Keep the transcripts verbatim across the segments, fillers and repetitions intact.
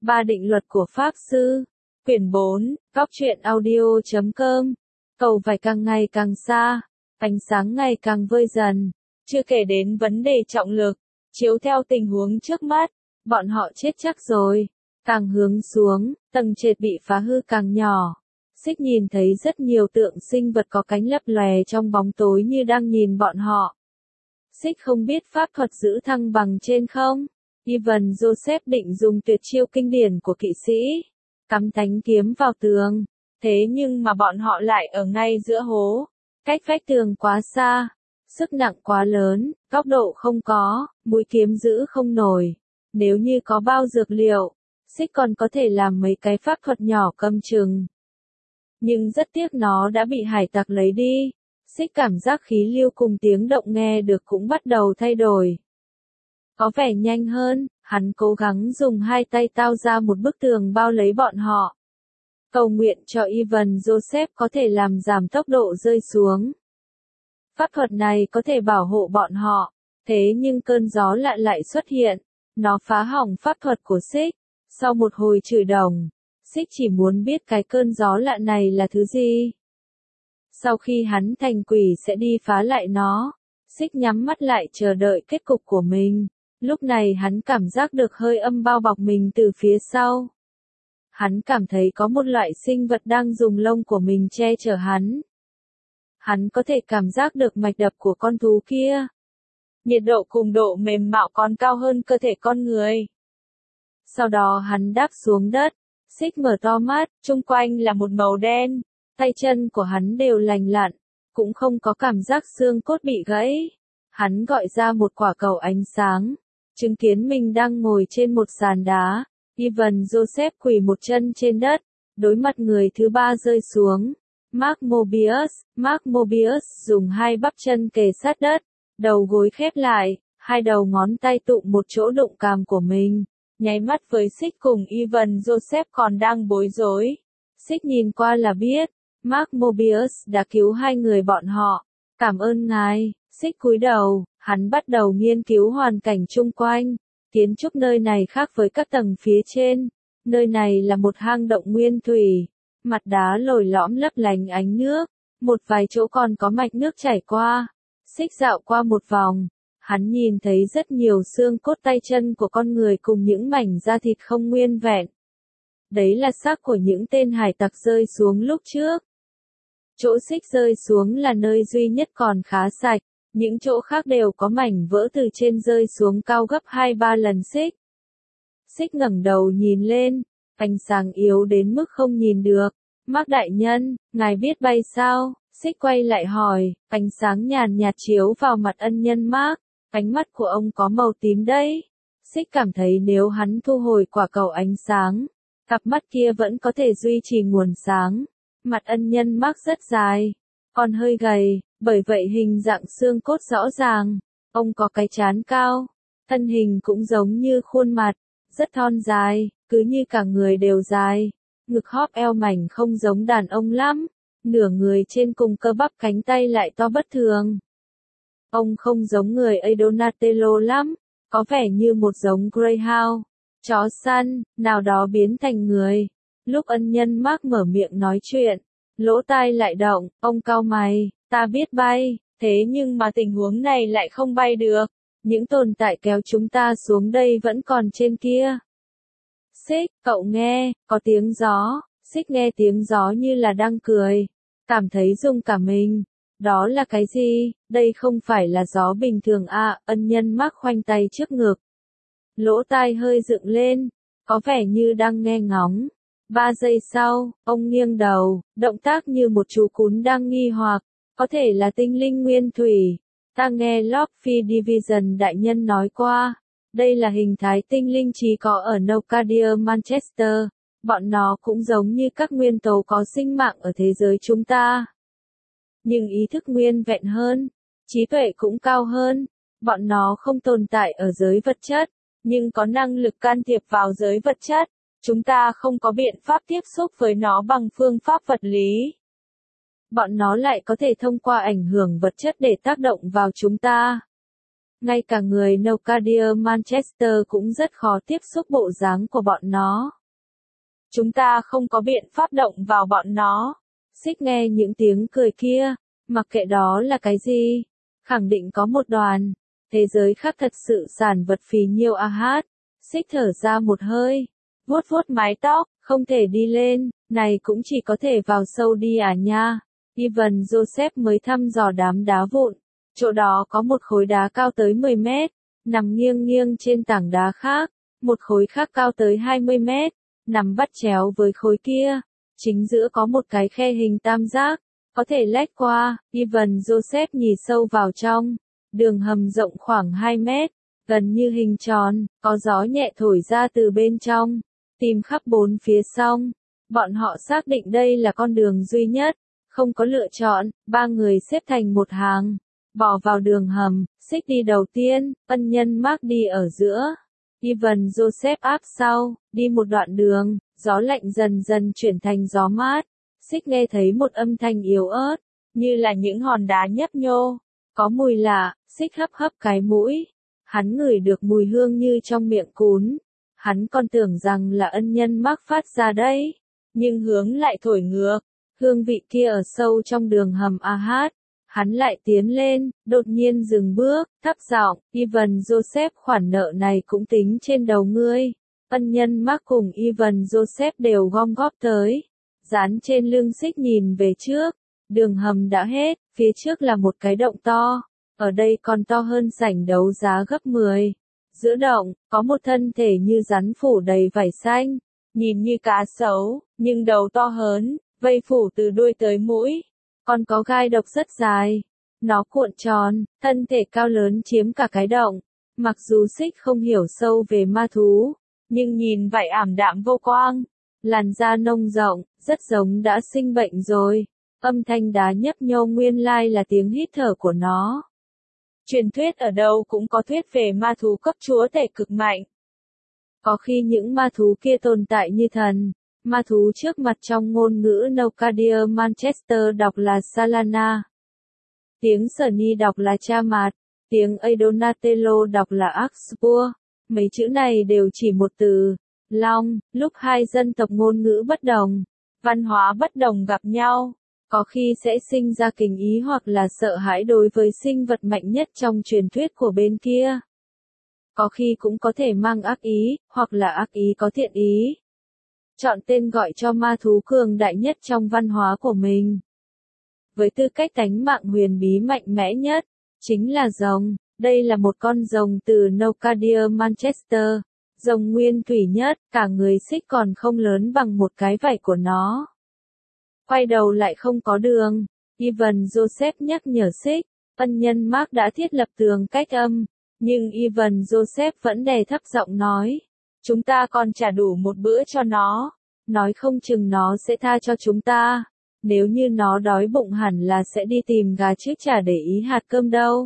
Ba định luật của Pháp Sư. Quyển bốn, góc truyện audio chấm com. Cầu vải càng ngày càng xa, ánh sáng ngày càng vơi dần. Chưa kể đến vấn đề trọng lực, chiếu theo tình huống trước mắt, bọn họ chết chắc rồi. Càng hướng xuống, tầng trệt bị phá hư càng nhỏ. Xích nhìn thấy rất nhiều tượng sinh vật có cánh lấp lòe trong bóng tối như đang nhìn bọn họ. Xích không biết pháp thuật giữ thăng bằng trên không? Ivan Joseph định dùng tuyệt chiêu kinh điển của kỵ sĩ, cắm thánh kiếm vào tường. Thế nhưng mà bọn họ lại ở ngay giữa hố. Cách vách tường quá xa, sức nặng quá lớn, góc độ không có, mũi kiếm giữ không nổi. Nếu như có bao dược liệu, Xích còn có thể làm mấy cái pháp thuật nhỏ cầm chừng. Nhưng rất tiếc nó đã bị hải tặc lấy đi. Xích cảm giác khí lưu cùng tiếng động nghe được cũng bắt đầu thay đổi. Có vẻ nhanh hơn, hắn cố gắng dùng hai tay tao ra một bức tường bao lấy bọn họ. Cầu nguyện cho Ivan Joseph có thể làm giảm tốc độ rơi xuống. Pháp thuật này có thể bảo hộ bọn họ, thế nhưng cơn gió lạ lại xuất hiện. Nó phá hỏng pháp thuật của Xích. Sau một hồi chửi đồng, Xích chỉ muốn biết cái cơn gió lạ này là thứ gì. Sau khi hắn thành quỷ sẽ đi phá lại nó. Xích nhắm mắt lại chờ đợi kết cục của mình. Lúc này hắn cảm giác được hơi âm bao bọc mình từ phía sau. Hắn cảm thấy có một loại sinh vật đang dùng lông của mình che chở hắn. Hắn có thể cảm giác được mạch đập của con thú kia. Nhiệt độ cùng độ mềm mạo còn cao hơn cơ thể con người. Sau đó hắn đáp xuống đất. Xích mở to mắt, chung quanh là một màu đen. Tay chân của hắn đều lành lặn, cũng không có cảm giác xương cốt bị gãy. Hắn gọi ra một quả cầu ánh sáng, chứng kiến mình đang ngồi trên một sàn đá. Ivan Joseph quỳ một chân trên đất, đối mặt người thứ ba rơi xuống. Mark Mobius, Mark Mobius dùng hai bắp chân kề sát đất, đầu gối khép lại, hai đầu ngón tay tụng một chỗ đụng cằm của mình. Nháy mắt với Xích cùng Ivan Joseph còn đang bối rối. Xích nhìn qua là biết, Mark Mobius đã cứu hai người bọn họ. Cảm ơn ngài. Xích cúi đầu, hắn bắt đầu nghiên cứu hoàn cảnh chung quanh. Kiến trúc nơi này khác với các tầng phía trên. Nơi này là một hang động nguyên thủy. Mặt đá lồi lõm lấp lánh ánh nước. Một vài chỗ còn có mạch nước chảy qua. Xích dạo qua một vòng. Hắn nhìn thấy rất nhiều xương cốt tay chân của con người cùng những mảnh da thịt không nguyên vẹn. Đấy là xác của những tên hải tặc rơi xuống lúc trước. Chỗ Xích rơi xuống là nơi duy nhất còn khá sạch. Những chỗ khác đều có mảnh vỡ từ trên rơi xuống cao gấp hai ba lần Xích. Xích ngẩng đầu nhìn lên, ánh sáng yếu đến mức không nhìn được. Mark đại nhân, ngài biết bay sao? Xích quay lại hỏi, ánh sáng nhàn nhạt chiếu vào mặt ân nhân Mark. Ánh mắt của ông có màu tím đấy. Xích cảm thấy nếu hắn thu hồi quả cầu ánh sáng, cặp mắt kia vẫn có thể duy trì nguồn sáng. Mặt ân nhân Mark rất dài, còn hơi gầy, bởi vậy hình dạng xương cốt rõ ràng. Ông có cái trán cao, thân hình cũng giống như khuôn mặt, rất thon dài, cứ như cả người đều dài. Ngực hóp eo mảnh không giống đàn ông lắm, nửa người trên cùng cơ bắp cánh tay lại to bất thường. Ông không giống người ấy Donatello lắm, có vẻ như một giống Greyhound, chó săn, nào đó biến thành người. Lúc ân nhân Mark mở miệng nói chuyện, lỗ tai lại động, ông cau mày, ta biết bay, thế nhưng mà tình huống này lại không bay được. Những tồn tại kéo chúng ta xuống đây vẫn còn trên kia. Xích, cậu nghe, có tiếng gió. Xích nghe tiếng gió như là đang cười, cảm thấy rung cả mình. Đó là cái gì? Đây không phải là gió bình thường à? Ân nhân Mark khoanh tay trước ngực. Lỗ tai hơi dựng lên, có vẻ như đang nghe ngóng. Ba giây sau, ông nghiêng đầu, động tác như một chú cún đang nghi hoặc. Có thể là tinh linh nguyên thủy. Ta nghe Lockphi Division đại nhân nói qua. Đây là hình thái tinh linh chỉ có ở Nocadia Manchester. Bọn nó cũng giống như các nguyên tố có sinh mạng ở thế giới chúng ta. Nhưng ý thức nguyên vẹn hơn, trí tuệ cũng cao hơn. Bọn nó không tồn tại ở giới vật chất, nhưng có năng lực can thiệp vào giới vật chất. Chúng ta không có biện pháp tiếp xúc với nó bằng phương pháp vật lý. Bọn nó lại có thể thông qua ảnh hưởng vật chất để tác động vào chúng ta. ngay cả người Nocadia Manchester cũng rất khó tiếp xúc bộ dáng của bọn nó. Chúng ta không có biện pháp động vào bọn nó. Xích nghe những tiếng cười kia, mặc kệ đó là cái gì, khẳng định có một đoàn. Thế giới khác thật sự sản vật phì nhiêu a hát. Xích thở ra một hơi, vuốt vuốt mái tóc, không thể đi lên, này cũng chỉ có thể vào sâu đi à nha. Ivan Joseph mới thăm dò đám đá vụn, chỗ đó có một khối đá cao tới mười mét, nằm nghiêng nghiêng trên tảng đá khác, một khối khác cao tới hai mươi mét, nằm bắt chéo với khối kia, chính giữa có một cái khe hình tam giác, có thể lách qua. Ivan Joseph nhìn sâu vào trong, đường hầm rộng khoảng hai mét, gần như hình tròn, có gió nhẹ thổi ra từ bên trong, tìm khắp bốn phía xong. Bọn họ xác định đây là con đường duy nhất, không có lựa chọn, ba người xếp thành một hàng, bỏ vào đường hầm. Xích đi đầu tiên, ân nhân Mark đi ở giữa, Ivan Joseph áp sau. Đi một đoạn đường, gió lạnh dần dần chuyển thành gió mát. Xích nghe thấy một âm thanh yếu ớt, như là những hòn đá nhấp nhô, có mùi lạ. Xích hấp hấp cái mũi, hắn ngửi được mùi hương như trong miệng cún. Hắn còn tưởng rằng là ân nhân Mark phát ra đấy, nhưng hướng lại thổi ngược, hương vị kia ở sâu trong đường hầm a hát. Hắn lại tiến lên, đột nhiên dừng bước, thấp giọng, Ivan Joseph, khoản nợ này cũng tính trên đầu ngươi. Ân nhân Mark cùng Ivan Joseph đều gom góp tới, dán trên lưng Xích nhìn về trước. Đường hầm đã hết, phía trước là một cái động to, ở đây còn to hơn sảnh đấu giá gấp mười. Giữa động, có một thân thể như rắn phủ đầy vảy xanh, nhìn như cá sấu, nhưng đầu to hớn, vây phủ từ đuôi tới mũi, còn có gai độc rất dài. Nó cuộn tròn, thân thể cao lớn chiếm cả cái động. Mặc dù Xích không hiểu sâu về ma thú, nhưng nhìn vậy ảm đạm vô quang, làn da nông rộng, rất giống đã sinh bệnh rồi. Âm thanh đá nhấp nhô nguyên lai là tiếng hít thở của nó. Truyền thuyết ở đâu cũng có thuyết về ma thú cấp chúa tể cực mạnh. Có khi những ma thú kia tồn tại như thần. Ma thú trước mặt trong ngôn ngữ Nocadia Manchester đọc là Salana. Tiếng Sunny đọc là Chamat. Tiếng Adonatello đọc là Axpur. Mấy chữ này đều chỉ một từ, long. Lúc hai dân tộc ngôn ngữ bất đồng, văn hóa bất đồng gặp nhau, có khi sẽ sinh ra kính ý hoặc là sợ hãi đối với sinh vật mạnh nhất trong truyền thuyết của bên kia. Có khi cũng có thể mang ác ý, hoặc là ác ý có thiện ý. Chọn tên gọi cho ma thú cường đại nhất trong văn hóa của mình. Với tư cách tánh mạng huyền bí mạnh mẽ nhất, chính là rồng. Đây là một con rồng từ Nocadia Manchester. Rồng nguyên thủy nhất, cả người Xích còn không lớn bằng một cái vảy của nó. Quay đầu lại không có đường. Ivan Joseph nhắc nhở Xích, ân nhân Mark đã thiết lập tường cách âm, nhưng Ivan Joseph vẫn đè thấp giọng nói, chúng ta còn trả đủ một bữa cho nó, nói không chừng nó sẽ tha cho chúng ta, nếu như nó đói bụng hẳn là sẽ đi tìm gà chứ chả để ý hạt cơm đâu.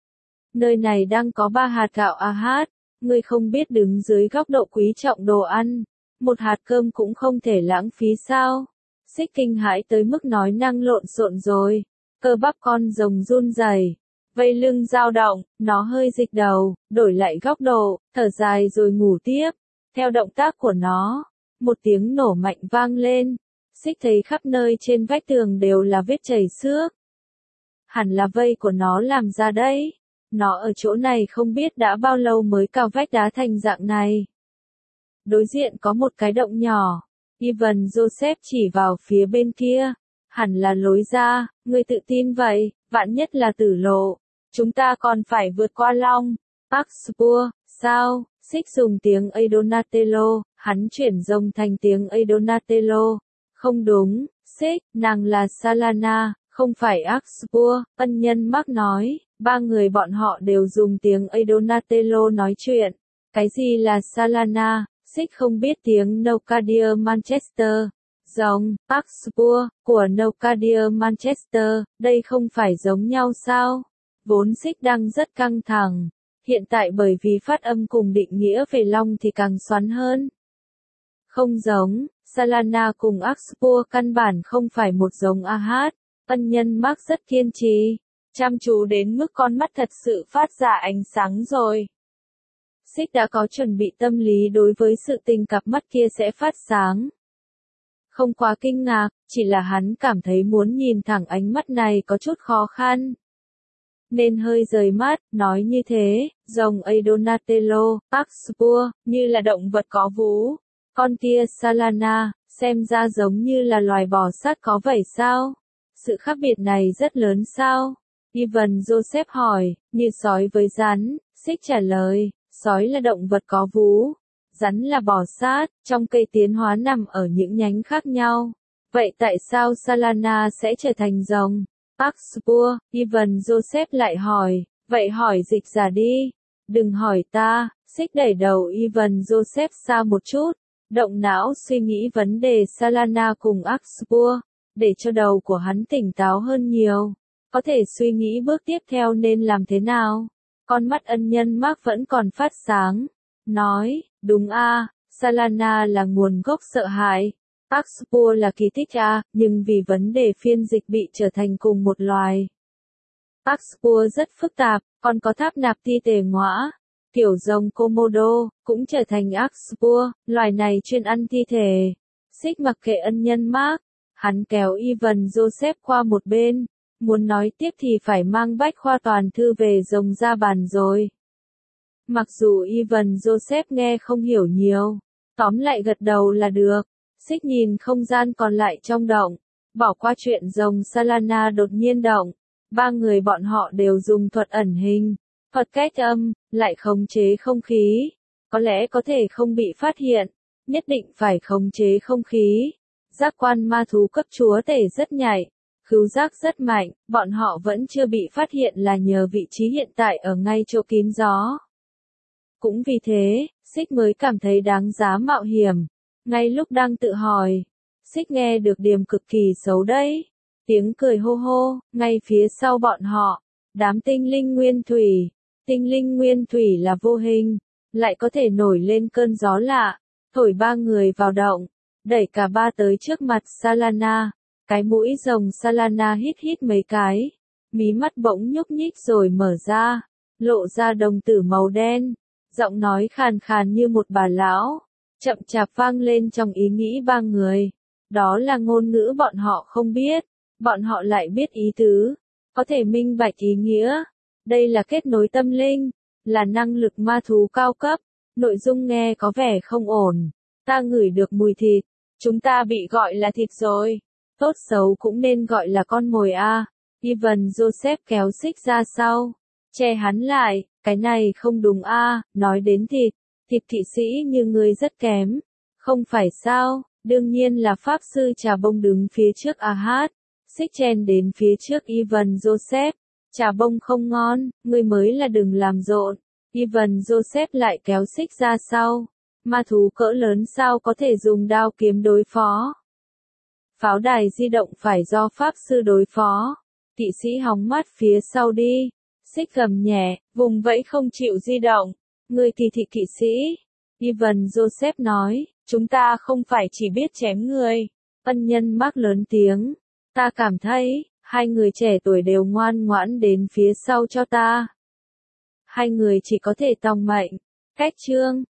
Nơi này đang có ba hạt gạo a hát, ngươi không biết đứng dưới góc độ quý trọng đồ ăn, một hạt cơm cũng không thể lãng phí sao? Xích kinh hãi tới mức nói năng lộn xộn rồi, cơ bắp con rồng run rẩy, vây lưng dao động, nó hơi dịch đầu, đổi lại góc độ, thở dài rồi ngủ tiếp. Theo động tác của nó, một tiếng nổ mạnh vang lên, Xích thấy khắp nơi trên vách tường đều là vết chảy xước. Hẳn là vây của nó làm ra đấy. Nó ở chỗ này không biết đã bao lâu mới cào vách đá thành dạng này. Đối diện có một cái động nhỏ. Ivan Joseph chỉ vào phía bên kia. Hẳn là lối ra, ngươi tự tin vậy, vạn nhất là tử lộ. Chúng ta còn phải vượt qua long. Axpur, sao? Xích dùng tiếng Adonatello, hắn chuyển rồng thành tiếng Adonatello. Không đúng, Xích, nàng là Salana, không phải Axpur, ân nhân Mark nói. Ba người bọn họ đều dùng tiếng Adonatello nói chuyện. Cái gì là Salana? Xích không biết tiếng Nocadia Manchester. Rồng, Axpur, của Nocadia Manchester, đây không phải giống nhau sao? Vốn Xích đang rất căng thẳng. Hiện tại bởi vì phát âm cùng định nghĩa về long thì càng xoắn hơn. Không giống, Salana cùng Axpur căn bản không phải một giống a hát. Ân nhân Mark rất kiên trì. chăm chú đến mức con mắt thật sự phát ra ánh sáng rồi. Xích đã có chuẩn bị tâm lý đối với sự tình cặp mắt kia sẽ phát sáng. Không quá kinh ngạc, chỉ là hắn cảm thấy muốn nhìn thẳng ánh mắt này có chút khó khăn. Nên hơi rời mắt, nói như thế, rồng A Donatello, Arcspur, như là động vật có vú. Con kia Salana, xem ra giống như là loài bò sát có vảy sao? Sự khác biệt này rất lớn sao? Ivan Joseph hỏi, như sói với rắn, Xích trả lời, sói là động vật có vú, rắn là bò sát, trong cây tiến hóa nằm ở những nhánh khác nhau. Vậy tại sao Salana sẽ trở thành rồng? Arcspur, Ivan Joseph lại hỏi, vậy hỏi dịch giả đi. Đừng hỏi ta, Xích đẩy đầu Ivan Joseph xa một chút, động não suy nghĩ vấn đề Salana cùng Arcspur, để cho đầu của hắn tỉnh táo hơn nhiều. Có thể suy nghĩ bước tiếp theo nên làm thế nào? Con mắt ân nhân Mark vẫn còn phát sáng. Nói, đúng a, Salana là nguồn gốc sợ hãi. Arcspur là kỳ tích a, nhưng vì vấn đề phiên dịch bị trở thành cùng một loài. Arcspur rất phức tạp, còn có tháp nạp thi tề ngõa. Kiểu rồng Komodo, cũng trở thành Arcspur, loài này chuyên ăn thi thể. Xích mặc kệ ân nhân Mark, hắn kéo Ivan Joseph qua một bên. Muốn nói tiếp thì phải mang bách khoa toàn thư về rồng ra bàn rồi. Mặc dù Ivan Joseph nghe không hiểu nhiều, tóm lại gật đầu là được. Xích nhìn không gian còn lại trong động, bỏ qua chuyện rồng Salana đột nhiên động. Ba người bọn họ đều dùng thuật ẩn hình, thuật cách âm, lại khống chế không khí. Có lẽ có thể không bị phát hiện, nhất định phải khống chế không khí. Giác quan ma thú cấp chúa tể rất nhạy. Khứu giác rất mạnh, bọn họ vẫn chưa bị phát hiện là nhờ vị trí hiện tại ở ngay chỗ kín gió. Cũng vì thế, Xích mới cảm thấy đáng giá mạo hiểm. Ngay lúc đang tự hỏi, Xích nghe được điểm cực kỳ xấu đấy. Tiếng cười hô hô, ngay phía sau bọn họ, đám tinh linh nguyên thủy. Tinh linh nguyên thủy là vô hình, lại có thể nổi lên cơn gió lạ, thổi ba người vào động, đẩy cả ba tới trước mặt Salana. Cái mũi rồng Salana hít hít mấy cái, mí mắt bỗng nhúc nhích rồi mở ra, lộ ra đồng tử màu đen, giọng nói khàn khàn như một bà lão, chậm chạp vang lên trong ý nghĩ ba người. Đó là ngôn ngữ bọn họ không biết, bọn họ lại biết ý tứ, có thể minh bạch ý nghĩa. Đây là kết nối tâm linh, là năng lực ma thú cao cấp, nội dung nghe có vẻ không ổn. Ta ngửi được mùi thịt, chúng ta bị gọi là thịt rồi. Tốt xấu cũng nên gọi là con mồi a. Ivan Joseph kéo Xích ra sau, che hắn lại, cái này không đúng a, nói đến thịt, thịt kỵ sĩ như ngươi rất kém. Không phải sao, đương nhiên là pháp sư trà bông đứng phía trước a hát. Xích chen đến phía trước Ivan Joseph, trà bông không ngon, ngươi mới là đừng làm rộn. Ivan Joseph lại kéo Xích ra sau, ma thú cỡ lớn sao có thể dùng đao kiếm đối phó. Pháo đài di động phải do pháp sư đối phó. Kỵ sĩ hóng mắt phía sau đi. Xích gầm nhẹ, vùng vẫy không chịu di động. Người kỳ thị kỵ sĩ. Ivan Joseph nói, chúng ta không phải chỉ biết chém người. Ân nhân Mark lớn tiếng. Ta cảm thấy, hai người trẻ tuổi đều ngoan ngoãn đến phía sau cho ta. Hai người chỉ có thể tòng mệnh. Cách chương.